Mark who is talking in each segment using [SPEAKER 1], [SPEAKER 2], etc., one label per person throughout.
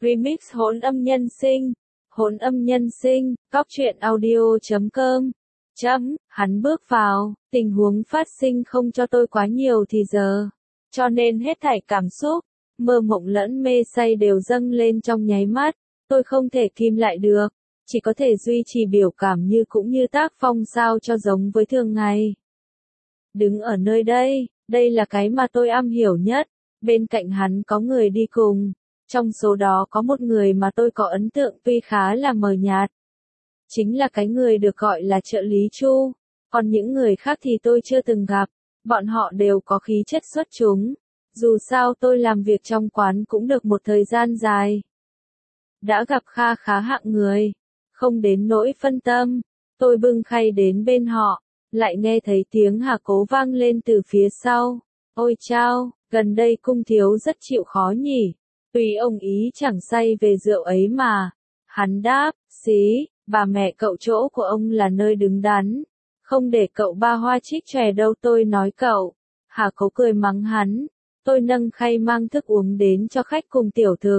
[SPEAKER 1] Remix hỗn âm nhân sinh. Hỗn âm nhân sinh, góc truyện audio.com. Hắn bước vào, tình huống phát sinh không cho tôi quá nhiều thì giờ. Cho nên hết thảy cảm xúc, mơ mộng lẫn mê say đều dâng lên trong nháy mắt. Tôi không thể kìm lại được, chỉ có thể duy trì biểu cảm như cũng như tác phong sao cho giống với thường ngày. Đứng ở nơi đây là cái mà tôi am hiểu nhất. Bên cạnh hắn có người đi cùng. Trong số đó có một người mà tôi có ấn tượng tuy khá là mờ nhạt. Chính là cái người được gọi là trợ lý Chu. Còn những người khác thì tôi chưa từng gặp. Bọn họ đều có khí chất xuất chúng. Dù sao tôi làm việc trong quán cũng được một thời gian dài. Đã gặp kha khá hạng người. Không đến nỗi phân tâm. Tôi bưng khay đến bên họ. Lại nghe thấy tiếng Hà Cố vang lên từ phía sau. Ôi chao, gần đây cung thiếu rất chịu khó nhỉ. Tùy ông ý chẳng say về rượu ấy mà. Hắn đáp, xí, bà mẹ cậu chỗ của ông là nơi đứng đắn. Không để cậu ba hoa trích chòe đâu tôi nói cậu. Hà Cố cười mắng hắn. Tôi nâng khay mang thức uống đến cho khách cùng tiểu thực.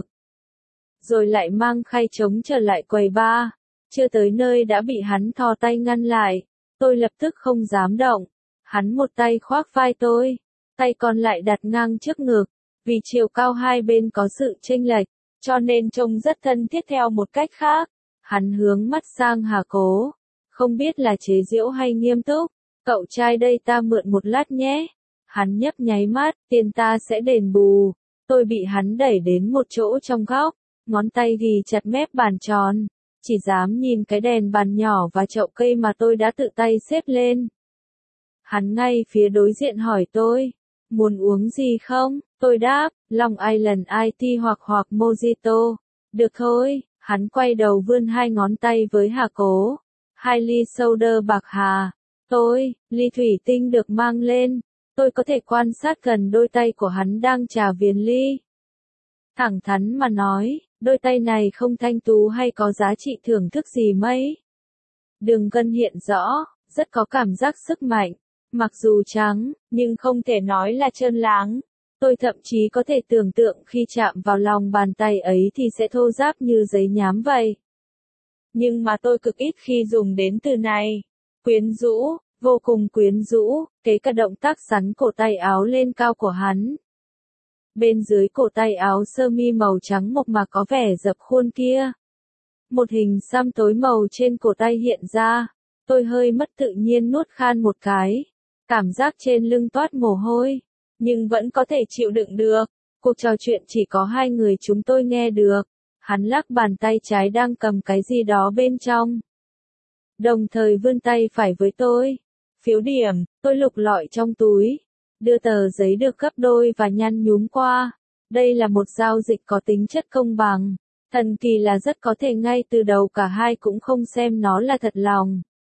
[SPEAKER 1] Rồi lại mang khay trống trở lại quầy bar. Chưa tới nơi đã bị hắn thò tay ngăn lại. Tôi lập tức không dám động. Hắn một tay khoác vai tôi. Tay còn lại đặt ngang trước ngực. Vì chiều cao hai bên có sự chênh lệch, cho nên trông rất thân thiết theo một cách khác. Hắn hướng mắt sang Hà Cố. Không biết là chế giễu hay nghiêm túc. Cậu trai đây ta mượn một lát nhé. Hắn nhấp nháy mắt, tiền ta sẽ đền bù. Tôi bị hắn đẩy đến một chỗ trong góc. Ngón tay ghi chặt mép bàn tròn. Chỉ dám nhìn cái đèn bàn nhỏ và chậu cây mà tôi đã tự tay xếp lên. Hắn ngay phía đối diện hỏi tôi. Muốn uống gì không? Tôi đáp, Long Island IT hoặc Mojito. Được thôi, hắn quay đầu vươn hai ngón tay với Hà Cố. 2 ly soda bạc hà. Ly thủy tinh được mang lên. Tôi có thể quan sát gần đôi tay của hắn đang trà viền ly. Thẳng thắn mà nói, đôi tay này không thanh tú hay có giá trị thưởng thức gì mấy. Đường gân hiện rõ, rất có cảm giác sức mạnh. Mặc dù trắng, nhưng không thể nói là trơn láng. Tôi thậm chí có thể tưởng tượng khi chạm vào lòng bàn tay ấy thì sẽ thô ráp như giấy nhám vậy. Nhưng mà tôi cực ít khi dùng đến từ này. Quyến rũ, vô cùng quyến rũ, kể cả động tác xắn cổ tay áo lên cao của hắn. Bên dưới cổ tay áo sơ mi màu trắng mộc mà có vẻ dập khuôn kia. Một hình xăm tối màu trên cổ tay hiện ra. Tôi hơi mất tự nhiên nuốt khan một cái. Cảm giác trên lưng toát mồ hôi. Nhưng vẫn có thể chịu đựng được. Cuộc trò chuyện chỉ có hai người chúng tôi nghe được. Hắn lắc bàn tay trái đang cầm cái gì đó bên trong. Đồng thời vươn tay phải với tôi. Phiếu điểm, tôi lục lọi trong túi. Đưa tờ giấy được gấp đôi và nhăn nhúm qua. Đây là một giao dịch có tính chất công bằng. Thần kỳ là rất có thể ngay từ đầu cả hai cũng không xem nó là thật lòng.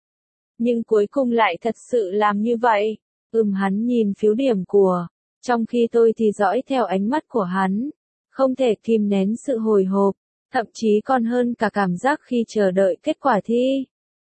[SPEAKER 1] Nhưng cuối cùng lại thật sự làm như vậy. Hắn nhìn phiếu điểm của. Trong khi tôi thì dõi theo ánh mắt của hắn. Không thể kìm nén sự hồi hộp. Thậm chí còn hơn cả cảm giác khi chờ đợi kết quả thi.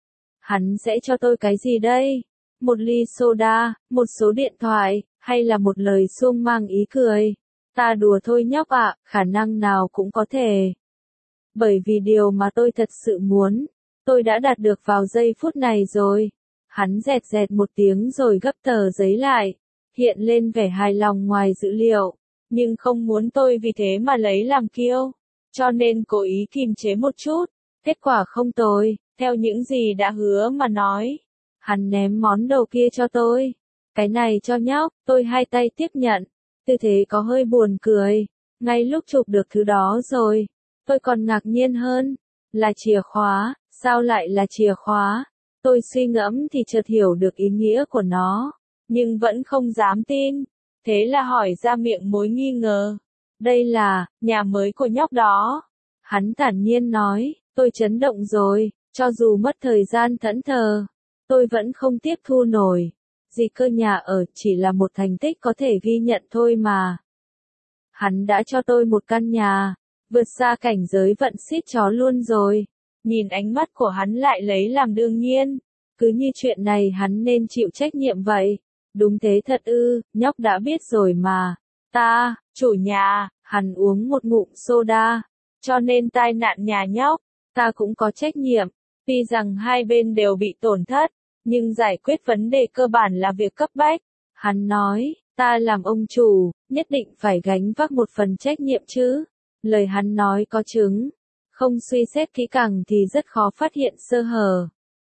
[SPEAKER 1] Hắn sẽ cho tôi cái gì đây? Một ly soda, một số điện thoại, hay là một lời suông mang ý cười? Ta đùa thôi nhóc ạ, khả năng nào cũng có thể. Bởi vì điều mà tôi thật sự muốn, tôi đã đạt được vào giây phút này rồi. Hắn dẹt dẹt một tiếng rồi gấp tờ giấy lại. Hiện lên vẻ hài lòng ngoài dữ liệu. Nhưng không muốn tôi vì thế mà lấy làm kiêu. Cho nên cố ý kìm chế một chút. Kết quả không tồi, theo những gì đã hứa mà nói. Hắn ném món đồ kia cho tôi. Cái này cho nhóc, tôi hai tay tiếp nhận. Tư thế có hơi buồn cười. Ngay lúc chụp được thứ đó rồi. Tôi còn ngạc nhiên hơn. Là chìa khóa, sao lại là chìa khóa? Tôi suy ngẫm thì chợt hiểu được ý nghĩa của nó. Nhưng vẫn không dám tin. Thế là hỏi ra miệng mối nghi ngờ. Đây là, nhà mới của nhóc đó. Hắn thản nhiên nói, tôi chấn động rồi, cho dù mất thời gian thẫn thờ. Tôi vẫn không tiếp thu nổi. Gì cơ nhà ở chỉ là một thành tích có thể ghi nhận thôi mà. Hắn đã cho tôi một căn nhà. Vượt xa cảnh giới vận xít chó luôn rồi. Nhìn ánh mắt của hắn lại lấy làm đương nhiên. Cứ như chuyện này hắn nên chịu trách nhiệm vậy. Đúng thế thật ư, nhóc đã biết rồi mà. Ta, chủ nhà, hắn uống một ngụm soda. Cho nên tai nạn nhà nhóc, ta cũng có trách nhiệm. Tuy rằng hai bên đều bị tổn thất, nhưng giải quyết vấn đề cơ bản là việc cấp bách. Hắn nói, ta làm ông chủ, nhất định phải gánh vác một phần trách nhiệm chứ. Lời hắn nói có chứng. Không suy xét kỹ càng thì rất khó phát hiện sơ hở.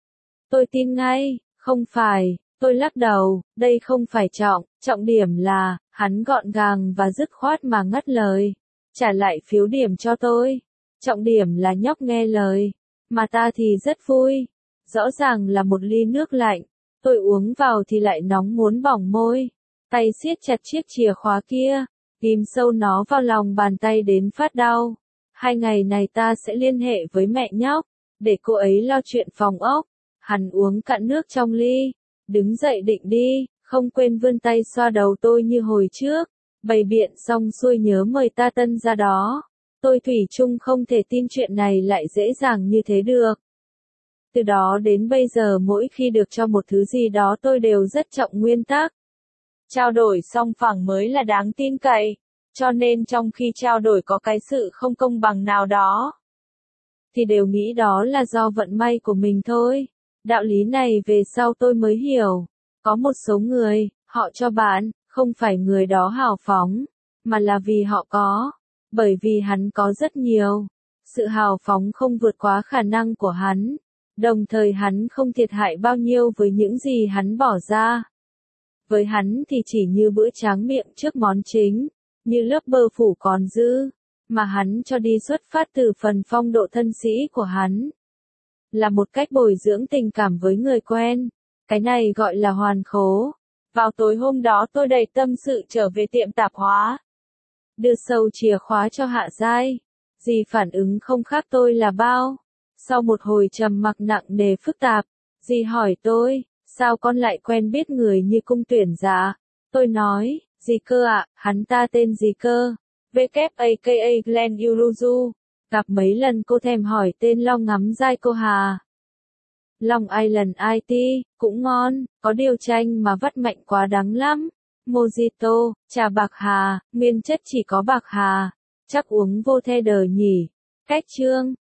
[SPEAKER 1] Tôi tin ngay, không phải, tôi lắc đầu, đây không phải trọng điểm là, hắn gọn gàng và dứt khoát mà ngắt lời. Trả lại phiếu điểm cho tôi. Trọng điểm là nhóc nghe lời, mà ta thì rất vui. Rõ ràng là một ly nước lạnh, tôi uống vào thì lại nóng muốn bỏng môi. Tay siết chặt chiếc chìa khóa kia, ghim sâu nó vào lòng bàn tay đến phát đau. 2 ngày này ta sẽ liên hệ với mẹ nhóc, để cô ấy lo chuyện phòng ốc. Hắn uống cạn nước trong ly, đứng dậy định đi, không quên vươn tay xoa đầu tôi như hồi trước. Bày biện xong xuôi nhớ mời ta Tân ra đó. Tôi thủy chung không thể tin chuyện này lại dễ dàng như thế được. Từ đó đến bây giờ mỗi khi được cho một thứ gì đó tôi đều rất trọng nguyên tắc. Trao đổi song phẳng mới là đáng tin cậy, cho nên trong khi trao đổi có cái sự không công bằng nào đó, thì đều nghĩ đó là do vận may của mình thôi. Đạo lý này về sau tôi mới hiểu. Có một số người, họ cho bạn, không phải người đó hào phóng, mà là vì họ có. Bởi vì hắn có rất nhiều. Sự hào phóng không vượt quá khả năng của hắn. Đồng thời hắn không thiệt hại bao nhiêu với những gì hắn bỏ ra. Với hắn thì chỉ như bữa tráng miệng trước món chính, như lớp bơ phủ còn dư, mà hắn cho đi xuất phát từ phần phong độ thân sĩ của hắn. Là một cách bồi dưỡng tình cảm với người quen. Cái này gọi là hoàn khố. Vào tối hôm đó tôi đầy tâm sự trở về tiệm tạp hóa. Đưa sâu chìa khóa cho Hạ Giai. Dì phản ứng không khác tôi là bao. Sau một hồi trầm mặc nặng nề phức tạp, dì hỏi tôi, sao con lại quen biết người như cung tuyển giả? Tôi nói, gì cơ ạ, hắn ta tên gì cơ? WAKA Glenn Uruzu. Gặp mấy lần cô thèm hỏi tên Long ngắm dai cô Hà. Long Island IT, cũng ngon, có điều chanh mà vắt mạnh quá đắng lắm. Mojito, trà bạc hà, nguyên chất chỉ có bạc hà. Chắc uống vô the đờ nhỉ. Cách chương.